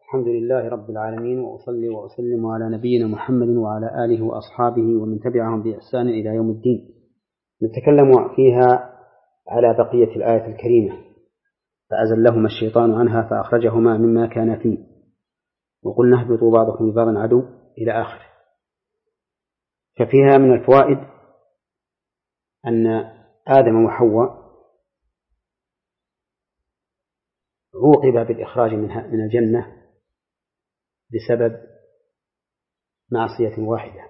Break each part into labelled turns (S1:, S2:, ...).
S1: الحمد لله رب العالمين، وأصلي وأسلم على نبينا محمد وعلى آله وأصحابه ومن تبعهم بإحسان إلى يوم الدين. نتكلم فيها على بقية الآية الكريمة: فأزلهما الشيطان عنها فأخرجهما مما كان فيه وقلنا اهبطوا بعضكم لبعض عدو إلى آخره. ففيها من الفوائد أن آدم وحواء عوقب بالإخراج من الجنة بسبب معصية واحدة،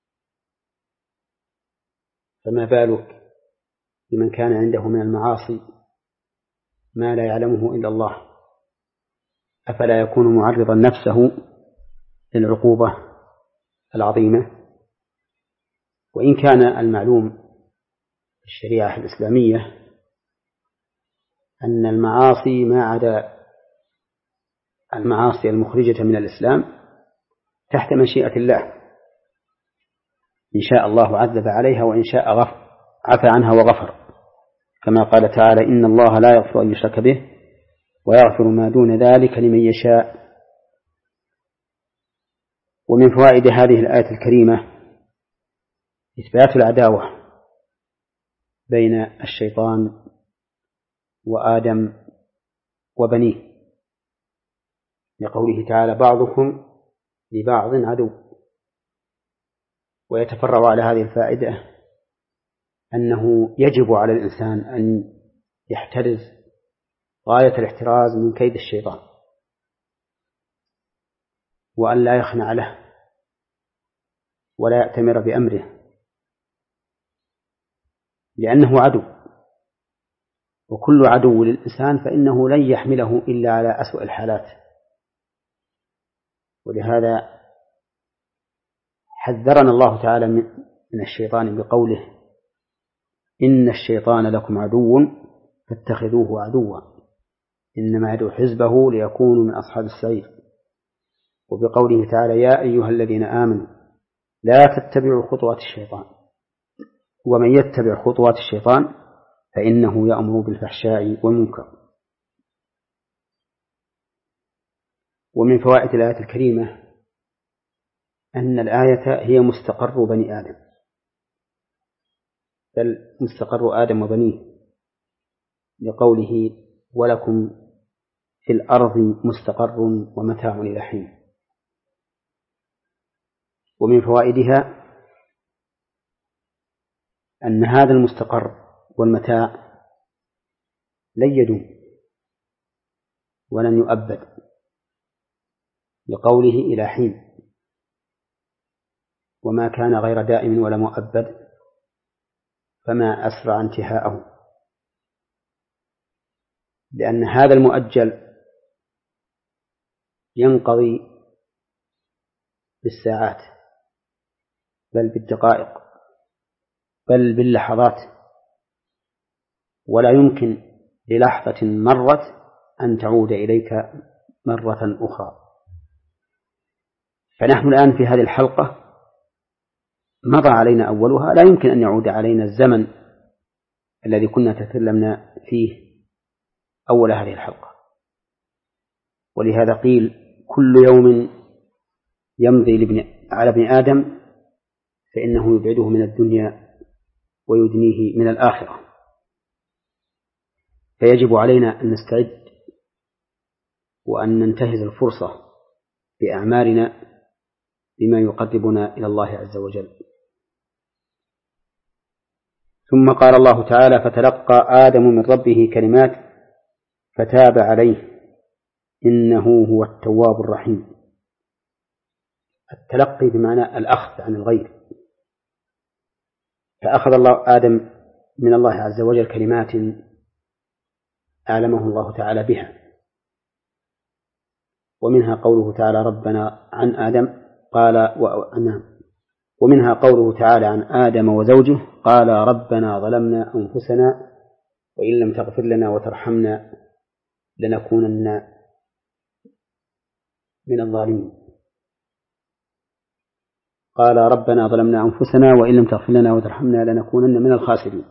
S1: فما بالك بمن كان عنده من المعاصي ما لا يعلمه إلا الله؟ أفلا يكون معرضا نفسه للعقوبة العظيمة؟ وإن كان المعلوم في الشريعة الإسلامية أن المعاصي ما عدا المعاصي المخرجة من الإسلام تحت مشيئة الله، إن شاء الله عذب عليها وإن شاء عفى عنها وغفر، كما قال تعالى: إن الله لا يغفر أن يشرك به ويغفر ما دون ذلك لمن يشاء. ومن فوائد هذه الآية الكريمة إثبات العداوة بين الشيطان وآدم وبنيه، لقوله تعالى: بعضكم لبعض عدو. ويتفرع على هذه الفائدة أنه يجب على الإنسان أن يحترز غاية الاحتراز من كيد الشيطان، وأن لا يخنع له ولا يأتمر بأمره، لأنه عدو، وكل عدو للإنسان فإنه لن يحمله إلا على أسوأ الحالات. ولهذا حذرنا الله تعالى من الشيطان بقوله: إن الشيطان لكم عدو فاتخذوه عدوا إنما يدعو حزبه ليكونوا من أصحاب السعير. وبقوله تعالى: يا أيها الذين آمنوا لا تتبعوا خطوات الشيطان ومن يتبع خطوات الشيطان فإنه يأمر بالفحشاء والمنكر. ومن فوائد الآية الكريمة أن الآية هي مستقر بني آدم، بل مستقر آدم وبنيه، لقوله: ولكم في الأرض مستقر ومتاع إلى حين. ومن فوائدها أن هذا المستقر والمتاع لن يدوم ولن يؤبد، لقوله: إلى حين، وما كان غير دائم ولا مؤبد فما أسرع انتهاءه، لأن هذا المؤجل ينقضي بالساعات بل بالدقائق بل باللحظات، ولا يمكن للحظة مرت أن تعود إليك مرة أخرى. فنحن الآن في هذه الحلقة مضى علينا أولها، لا يمكن أن يعود علينا الزمن الذي كنا تكلمنا فيه أول هذه الحلقة. ولهذا قيل: كل يوم يمضي على ابن آدم فإنه يبعده من الدنيا ويدنيه من الآخرة. فيجب علينا أن نستعد وأن ننتهز الفرصة بأعمالنا بما يقربنا إلى الله عز وجل. ثم قال الله تعالى: فتلقى آدم من ربه كلمات فتاب عليه إنه هو التواب الرحيم. التلقي بمعنى الأخذ عن الغير، فأخذ الله آدم من الله عز وجل كلمات أعلمه الله تعالى بها، ومنها قوله تعالى: ربنا عن آدم قال ومنها قوله تعالى عن آدم وزوجه: قال ربنا ظلمنا أنفسنا وإن لم تغفر لنا وترحمنا لنكونن من الظالمين. قال ربنا ظلمنا أنفسنا وإن لم تغفر لنا وترحمنا لنكونن من الخاسرين.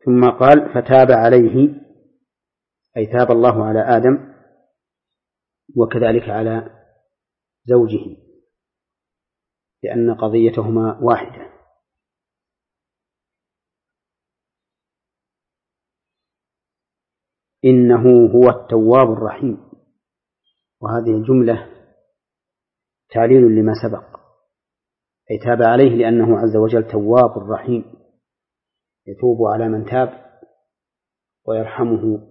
S1: ثم قال فتاب عليه، أي تاب الله على آدم وكذلك على زوجه، لأن قضيتهما واحدة. إنه هو التواب الرحيم، وهذه الجملة تعليل لما سبق، أي تاب عليه لأنه عز وجل تواب رحيم، يتوب على من تاب ويرحمه،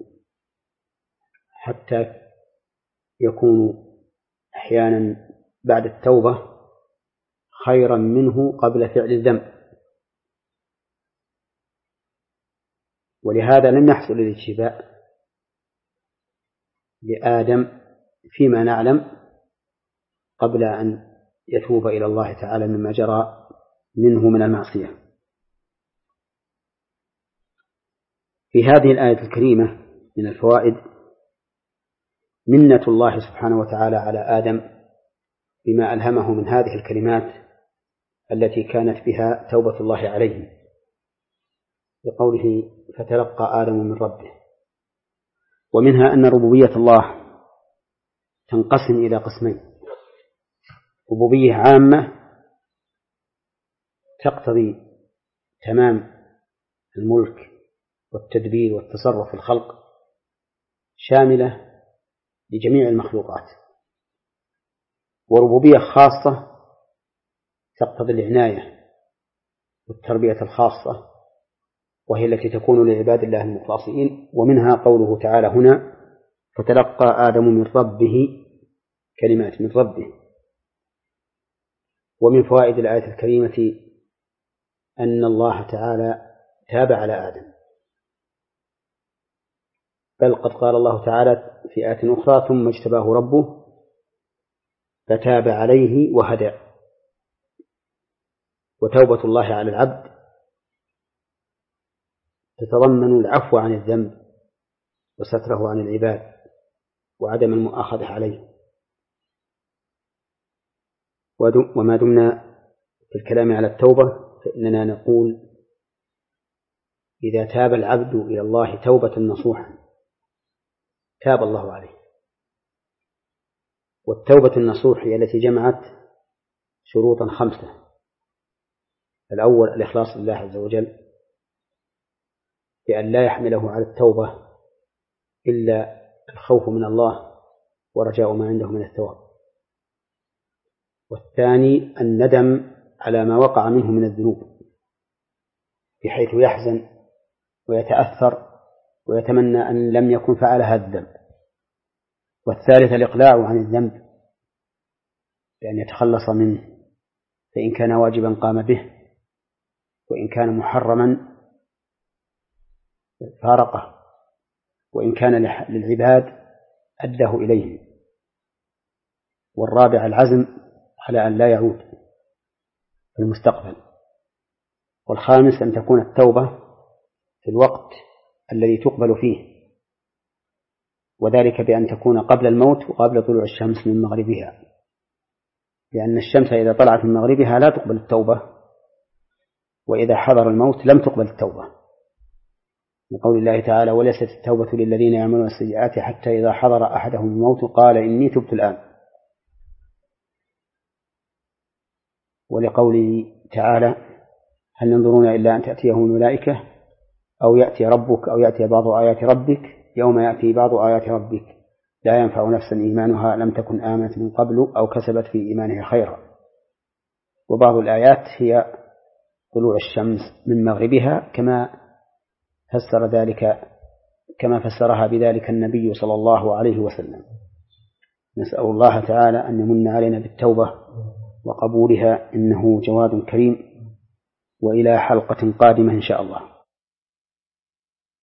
S1: حتى يكون أحيانا بعد التوبة خيرا منه قبل فعل الذنب. ولهذا لم يحصل الاجتباء لآدم فيما نعلم قبل أن يتوب إلى الله تعالى مما جرى منه من المعصية. في هذه الآية الكريمة من الفوائد منة الله سبحانه وتعالى على آدم بما ألهمه من هذه الكلمات التي كانت بها توبة الله عليه، بقوله فتلقى آدم من ربه. ومنها أن ربوبية الله تنقسم إلى قسمين: ربوبية عامة تقتضي تمام الملك والتدبير والتصرف في الخلق، شاملة لجميع المخلوقات، وربوبية خاصة تقتضي العناية والتربية الخاصة، وهي التي تكون لعباد الله المخلصين. ومنها قوله تعالى هنا فتلقى آدم من ربه كلمات من ربه. ومن فوائد الآية الكريمة أن الله تعالى تاب على آدم، بل قد قال الله تعالى في آية أخرى ثم اجتباه ربه فتاب عليه وهدى. وتوبة الله على العبد تتضمن العفو عن الذنب وستره عن العباد وعدم المؤاخذة عليه. وما دمنا في الكلام على التوبة فإننا نقول إذا تاب العبد إلى الله توبة نصوحا تاب الله عليه. والتوبة النصوح هي التي جمعت شروطا 5: الأول الإخلاص لله عز وجل بأن لا يحمله على التوبة إلا الخوف من الله ورجاء ما عنده من الثواب. والثاني الندم على ما وقع منه من الذنوب بحيث يحزن ويتأثر ويتمنى أن لم يكن فعل هذا الذنب. والثالث الإقلاع عن الذنب بأن يتخلص منه، فإن كان واجبا قام به، وإن كان محرما فارقه، وإن كان للعباد أداه إليهم. والرابع العزم على أن لا يعود في المستقبل. والخامس أن تكون التوبة في الوقت الذي تقبل فيه، وذلك بأن تكون قبل الموت وقبل طلوع الشمس من مغربها، لأن الشمس إذا طلعت من مغربها لا تقبل التوبة، وإذا حضر الموت لم تقبل التوبة، لقول الله تعالى وليست التوبة للذين يعملون السيئات حتى إذا حضر أحدهم الموت قال إني تبت الآن. ولقوله تعالى هل ينظرون إلا أن تأتيهم الملائكة أو يأتي ربك أو يأتي بعض آيات ربك يوم يأتي بعض آيات ربك لا ينفع نفسا إيمانها لم تكن آمنت من قبل أو كسبت في إيمانها خيرا. وبعض الآيات هي طلوع الشمس من مغربها كما فسرها بذلك النبي صلى الله عليه وسلم. نسأل الله تعالى أن يمن علينا بالتوبة وقبولها إنه جواد كريم. وإلى حلقة قادمة إن شاء الله.